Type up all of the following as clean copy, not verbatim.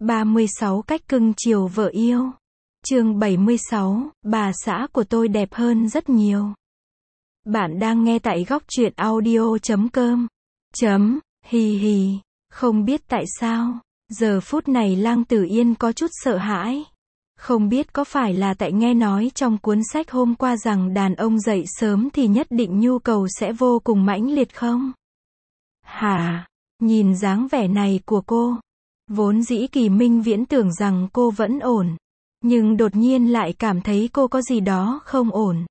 36 cách cưng chiều vợ yêu. Chương 76, bà xã của tôi đẹp hơn rất nhiều. Bạn đang nghe tại góc truyện audio.com. Hì hì. Không biết tại sao, giờ phút này Lăng Tử Yên có chút sợ hãi. Không biết có phải là tại nghe nói trong cuốn sách hôm qua rằng đàn ông dậy sớm thì nhất định nhu cầu sẽ vô cùng mãnh liệt không? Hả? Nhìn dáng vẻ này của cô. Vốn dĩ Kỳ Minh Viễn tưởng rằng cô vẫn ổn. Nhưng đột nhiên lại cảm thấy cô có gì đó không ổn.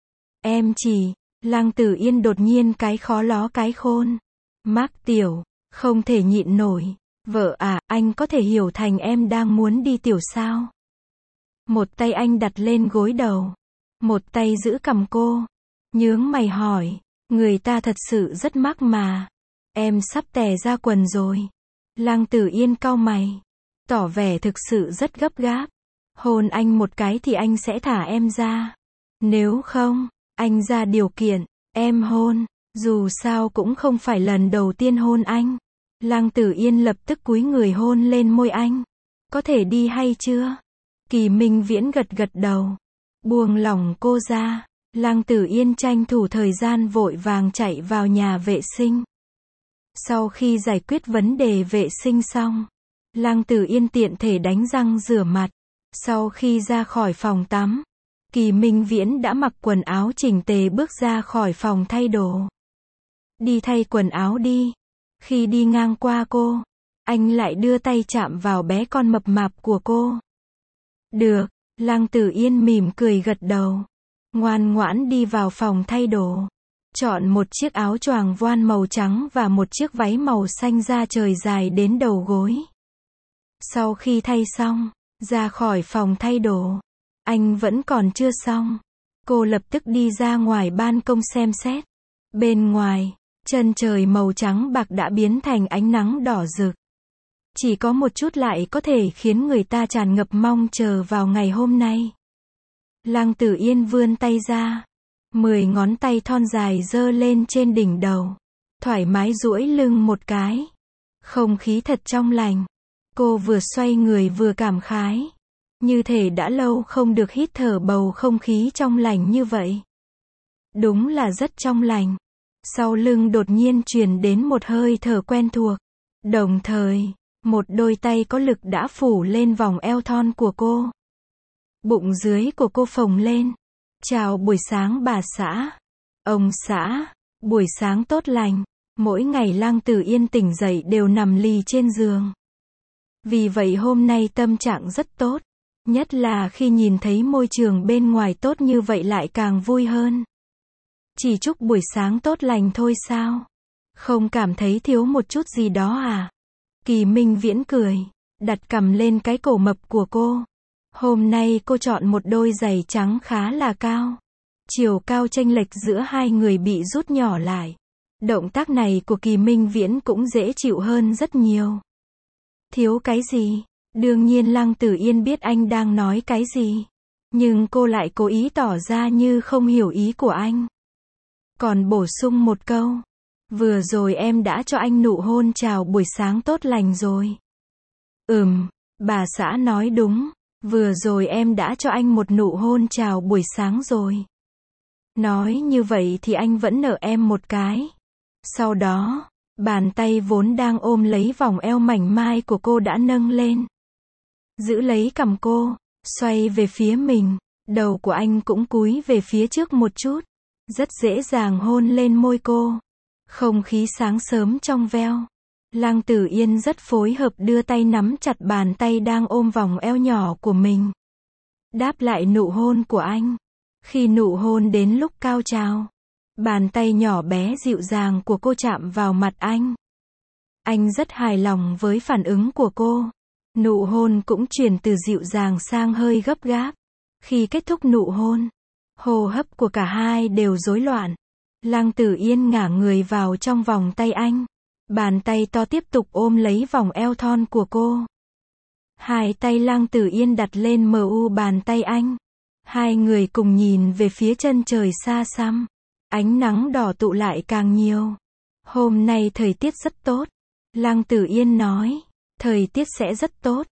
Em chỉ, Lăng Tử Yên đột nhiên cái khó ló cái khôn. Mác tiểu, không thể nhịn nổi. Vợ à, anh có thể hiểu thành em đang muốn đi tiểu sao? Một tay anh đặt lên gối đầu. Một tay giữ cằm cô. Nhướng mày hỏi, người ta thật sự rất mắc mà. Em sắp tè ra quần rồi. Lăng Tử Yên cau mày. Tỏ vẻ thực sự rất gấp gáp. Hôn anh một cái thì anh sẽ thả em ra. Nếu không, anh ra điều kiện, em hôn. Dù sao cũng không phải lần đầu tiên hôn anh. Lăng Tử Yên lập tức cúi người hôn lên môi anh. Có thể đi hay chưa? Kỳ Minh Viễn gật gật đầu. Buông lỏng cô ra. Lăng Tử Yên tranh thủ thời gian vội vàng chạy vào nhà vệ sinh. Sau khi giải quyết vấn đề vệ sinh xong, Lăng Tử Yên tiện thể đánh răng rửa mặt. Sau khi ra khỏi phòng tắm, Kỳ Minh Viễn đã mặc quần áo chỉnh tề bước ra khỏi phòng thay đồ. Đi thay quần áo đi. Khi đi ngang qua cô, anh lại đưa tay chạm vào bé con mập mạp của cô. Được, Lăng Tử Yên mỉm cười gật đầu. Ngoan ngoãn đi vào phòng thay đồ. Chọn một chiếc áo choàng voan màu trắng và một chiếc váy màu xanh da trời dài đến đầu gối. Sau khi thay xong, ra khỏi phòng thay đồ. Anh vẫn còn chưa xong. Cô lập tức đi ra ngoài ban công xem xét. Bên ngoài, chân trời màu trắng bạc đã biến thành ánh nắng đỏ rực. Chỉ có một chút lại có thể khiến người ta tràn ngập mong chờ vào ngày hôm nay. Lăng Tử Yên vươn tay ra. 10 ngón tay thon dài giơ lên trên đỉnh đầu. Thoải mái duỗi lưng một cái. Không khí thật trong lành. Cô vừa xoay người vừa cảm khái. Như thể đã lâu không được hít thở bầu không khí trong lành như vậy. Đúng là rất trong lành. Sau lưng đột nhiên truyền đến một hơi thở quen thuộc. Đồng thời, một đôi tay có lực đã phủ lên vòng eo thon của cô. Bụng dưới của cô phồng lên. Chào buổi sáng bà xã. Ông xã, buổi sáng tốt lành. Mỗi ngày Lăng Tử Yên tỉnh dậy đều nằm lì trên giường. Vì vậy hôm nay tâm trạng rất tốt. Nhất là khi nhìn thấy môi trường bên ngoài tốt như vậy lại càng vui hơn. Chỉ chúc buổi sáng tốt lành thôi sao? Không cảm thấy thiếu một chút gì đó à? Kỳ Minh Viễn cười, đặt cằm lên cái cổ mập của cô. Hôm nay cô chọn một đôi giày trắng khá là cao. Chiều cao chênh lệch giữa hai người bị rút nhỏ lại. Động tác này của Kỳ Minh Viễn cũng dễ chịu hơn rất nhiều. Thiếu cái gì? Đương nhiên Lăng Tử Yên biết anh đang nói cái gì. Nhưng cô lại cố ý tỏ ra như không hiểu ý của anh. Còn bổ sung một câu. Vừa rồi em đã cho anh nụ hôn chào buổi sáng tốt lành rồi. Bà xã nói đúng. Vừa rồi em đã cho anh một nụ hôn chào buổi sáng rồi. Nói như vậy thì anh vẫn nợ em một cái. Sau đó, bàn tay vốn đang ôm lấy vòng eo mảnh mai của cô đã nâng lên. Giữ lấy cằm cô, xoay về phía mình. Đầu của anh cũng cúi về phía trước một chút. Rất dễ dàng hôn lên môi cô. Không khí sáng sớm trong veo. Lăng Tử Yên rất phối hợp đưa tay nắm chặt bàn tay đang ôm vòng eo nhỏ của mình. Đáp lại nụ hôn của anh. Khi nụ hôn đến lúc cao trào, bàn tay nhỏ bé dịu dàng của cô chạm vào mặt anh. Anh rất hài lòng với phản ứng của cô. Nụ hôn cũng chuyển từ dịu dàng sang hơi gấp gáp. Khi kết thúc nụ hôn, hô hấp của cả hai đều rối loạn. Lăng Tử Yên ngả người vào trong vòng tay anh. Bàn tay to tiếp tục ôm lấy vòng eo thon của cô. Hai tay Lăng Tử Yên đặt lên bàn tay anh. Hai người cùng nhìn về phía chân trời xa xăm. Ánh nắng đỏ tụ lại càng nhiều. Hôm nay thời tiết rất tốt. Lăng Tử Yên nói. Thời tiết sẽ rất tốt.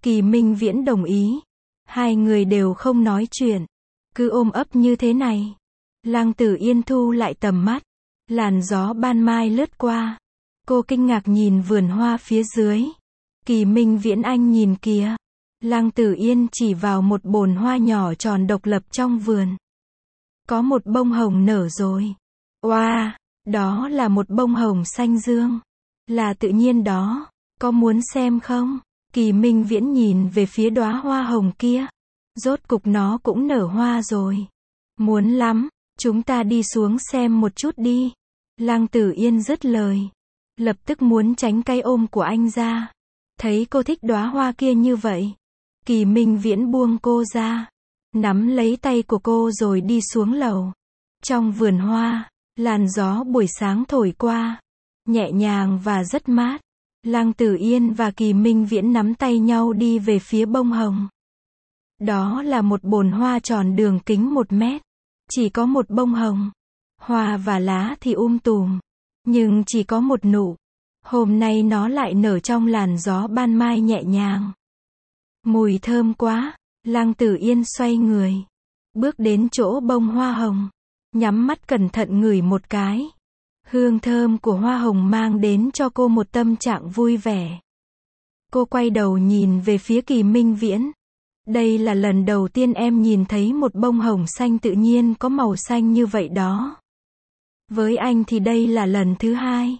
Kỳ Minh Viễn đồng ý. Hai người đều không nói chuyện. Cứ ôm ấp như thế này. Lăng Tử Yên thu lại tầm mắt. Làn gió ban mai lướt qua. Cô kinh ngạc nhìn vườn hoa phía dưới. Kỳ Minh Viễn anh nhìn kìa. Lăng Tử Yên chỉ vào một bồn hoa nhỏ tròn độc lập trong vườn. Có một bông hồng nở rồi. Oa, đó là một bông hồng xanh dương. Là tự nhiên đó. Có muốn xem không? Kỳ Minh Viễn nhìn về phía đóa hoa hồng kia. Rốt cục nó cũng nở hoa rồi. Muốn lắm, chúng ta đi xuống xem một chút đi. Lăng Tử Yên dứt lời. Lập tức muốn tránh cái ôm của anh ra. Thấy cô thích đóa hoa kia như vậy. Kỳ Minh Viễn buông cô ra. Nắm lấy tay của cô rồi đi xuống lầu. Trong vườn hoa, làn gió buổi sáng thổi qua. Nhẹ nhàng và rất mát. Lăng Tử Yên và Kỳ Minh Viễn nắm tay nhau đi về phía bông hồng. Đó là một bồn hoa tròn đường kính 1 mét. Chỉ có một bông hồng. Hoa và lá thì tùm. Nhưng chỉ có một nụ. Hôm nay nó lại nở trong làn gió ban mai nhẹ nhàng. Mùi thơm quá. Lăng Tử Yên xoay người. Bước đến chỗ bông hoa hồng. Nhắm mắt cẩn thận ngửi một cái. Hương thơm của hoa hồng mang đến cho cô một tâm trạng vui vẻ. Cô quay đầu nhìn về phía Kỳ Minh Viễn. Đây là lần đầu tiên em nhìn thấy một bông hồng xanh tự nhiên có màu xanh như vậy đó. Với anh thì đây là lần thứ 2.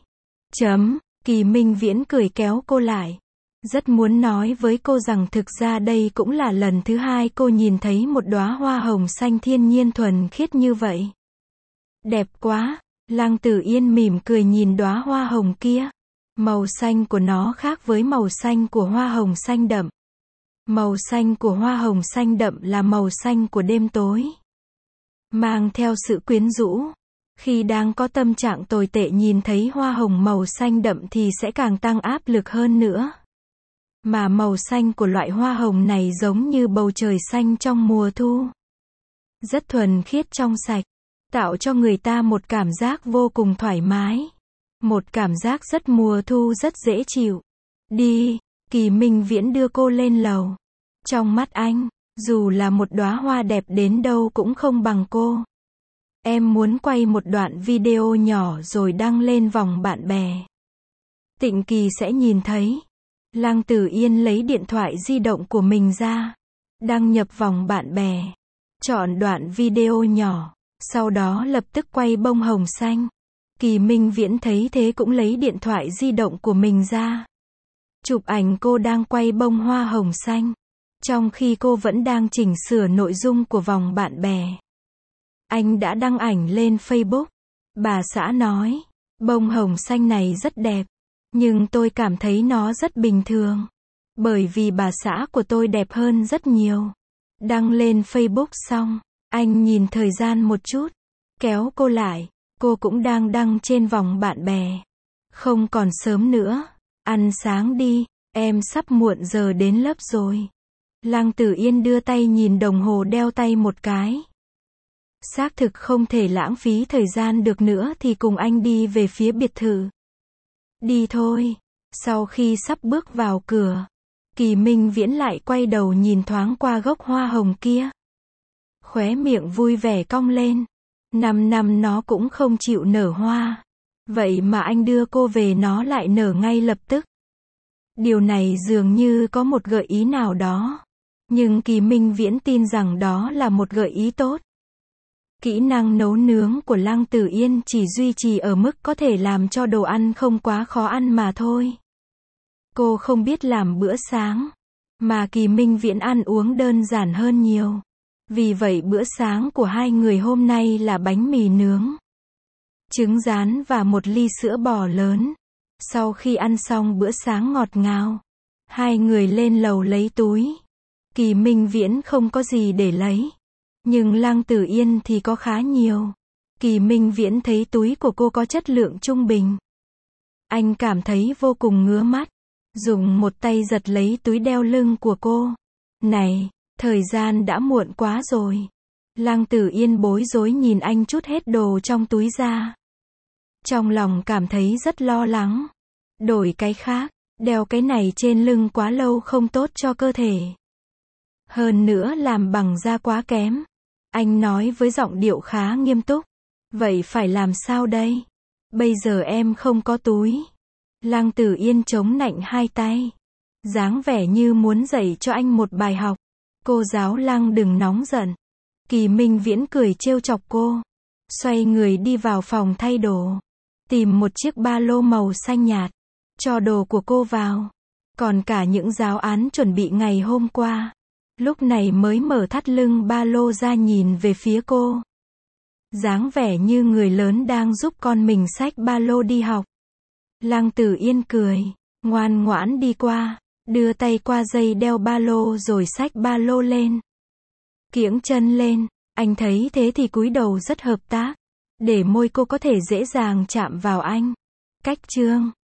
Kỳ Minh Viễn cười kéo cô lại. Rất muốn nói với cô rằng thực ra đây cũng là lần thứ 2 cô nhìn thấy một đóa hoa hồng xanh thiên nhiên thuần khiết như vậy. Đẹp quá. Lăng Tử Yên mỉm cười nhìn đóa hoa hồng kia. Màu xanh của nó khác với màu xanh của hoa hồng xanh đậm. Màu xanh của hoa hồng xanh đậm là màu xanh của đêm tối. Mang theo sự quyến rũ. Khi đang có tâm trạng tồi tệ nhìn thấy hoa hồng màu xanh đậm thì sẽ càng tăng áp lực hơn nữa. Mà màu xanh của loại hoa hồng này giống như bầu trời xanh trong mùa thu. Rất thuần khiết trong sạch. Tạo cho người ta một cảm giác vô cùng thoải mái. Một cảm giác rất mùa thu rất dễ chịu. Đi, Kỳ Minh Viễn đưa cô lên lầu. Trong mắt anh, dù là một đóa hoa đẹp đến đâu cũng không bằng cô. Em muốn quay một đoạn video nhỏ rồi đăng lên vòng bạn bè. Tịnh Kỳ sẽ nhìn thấy. Lăng Tử Yên lấy điện thoại di động của mình ra. Đăng nhập vòng bạn bè. Chọn đoạn video nhỏ. Sau đó lập tức quay bông hồng xanh. Kỳ Minh Viễn thấy thế cũng lấy điện thoại di động của mình ra. Chụp ảnh cô đang quay bông hoa hồng xanh. Trong khi cô vẫn đang chỉnh sửa nội dung của vòng bạn bè. Anh đã đăng ảnh lên Facebook. Bà xã nói, bông hồng xanh này rất đẹp. Nhưng tôi cảm thấy nó rất bình thường. Bởi vì bà xã của tôi đẹp hơn rất nhiều. Đăng lên Facebook xong. Anh nhìn thời gian một chút. Kéo cô lại. Cô cũng đang đăng trên vòng bạn bè. Không còn sớm nữa. Ăn sáng đi. Em sắp muộn giờ đến lớp rồi. Lăng Tử Yên đưa tay nhìn đồng hồ đeo tay một cái. Xác thực không thể lãng phí thời gian được nữa thì cùng anh đi về phía biệt thự. Đi thôi. Sau khi sắp bước vào cửa. Kỳ Minh Viễn lại quay đầu nhìn thoáng qua gốc hoa hồng kia. Khóe miệng vui vẻ cong lên. 5 năm nó cũng không chịu nở hoa. Vậy mà anh đưa cô về nó lại nở ngay lập tức. Điều này dường như có một gợi ý nào đó. Nhưng Kỳ Minh Viễn tin rằng đó là một gợi ý tốt. Kỹ năng nấu nướng của Lăng Tử Yên chỉ duy trì ở mức có thể làm cho đồ ăn không quá khó ăn mà thôi. Cô không biết làm bữa sáng. Mà Kỳ Minh Viễn ăn uống đơn giản hơn nhiều. Vì vậy bữa sáng của hai người hôm nay là bánh mì nướng, trứng rán và một ly sữa bò lớn. Sau khi ăn xong bữa sáng ngọt ngào, hai người lên lầu lấy túi. Kỳ Minh Viễn không có gì để lấy. Nhưng Lăng Tử Yên thì có khá nhiều. Kỳ Minh Viễn thấy túi của cô có chất lượng trung bình. Anh cảm thấy vô cùng ngứa mắt. Dùng một tay giật lấy túi đeo lưng của cô. Này, thời gian đã muộn quá rồi. Lăng Tử Yên bối rối nhìn anh trút hết đồ trong túi ra. Trong lòng cảm thấy rất lo lắng. Đổi cái khác, Đeo cái này trên lưng quá lâu không tốt cho cơ thể. Hơn nữa làm bằng da quá kém. Anh nói với giọng điệu khá nghiêm túc. Vậy phải làm sao đây? Bây giờ em không có túi. Lăng Tử Yên chống nạnh hai tay. Dáng vẻ như muốn dạy cho anh một bài học. Cô giáo Lăng đừng nóng giận. Kỳ Minh Viễn cười trêu chọc cô. Xoay người đi vào phòng thay đồ. Tìm một chiếc ba lô màu xanh nhạt. Cho đồ của cô vào. Còn cả những giáo án chuẩn bị ngày hôm qua. Lúc này mới mở thắt lưng ba lô ra nhìn về phía cô. Dáng vẻ như người lớn đang giúp con mình xách ba lô đi học. Lăng Tử Yên cười. Ngoan ngoãn đi qua. Đưa tay qua dây đeo ba lô rồi xách ba lô lên. Kiễng chân lên. Anh thấy thế thì cúi đầu rất hợp tác. Để môi cô có thể dễ dàng chạm vào anh. Cách chương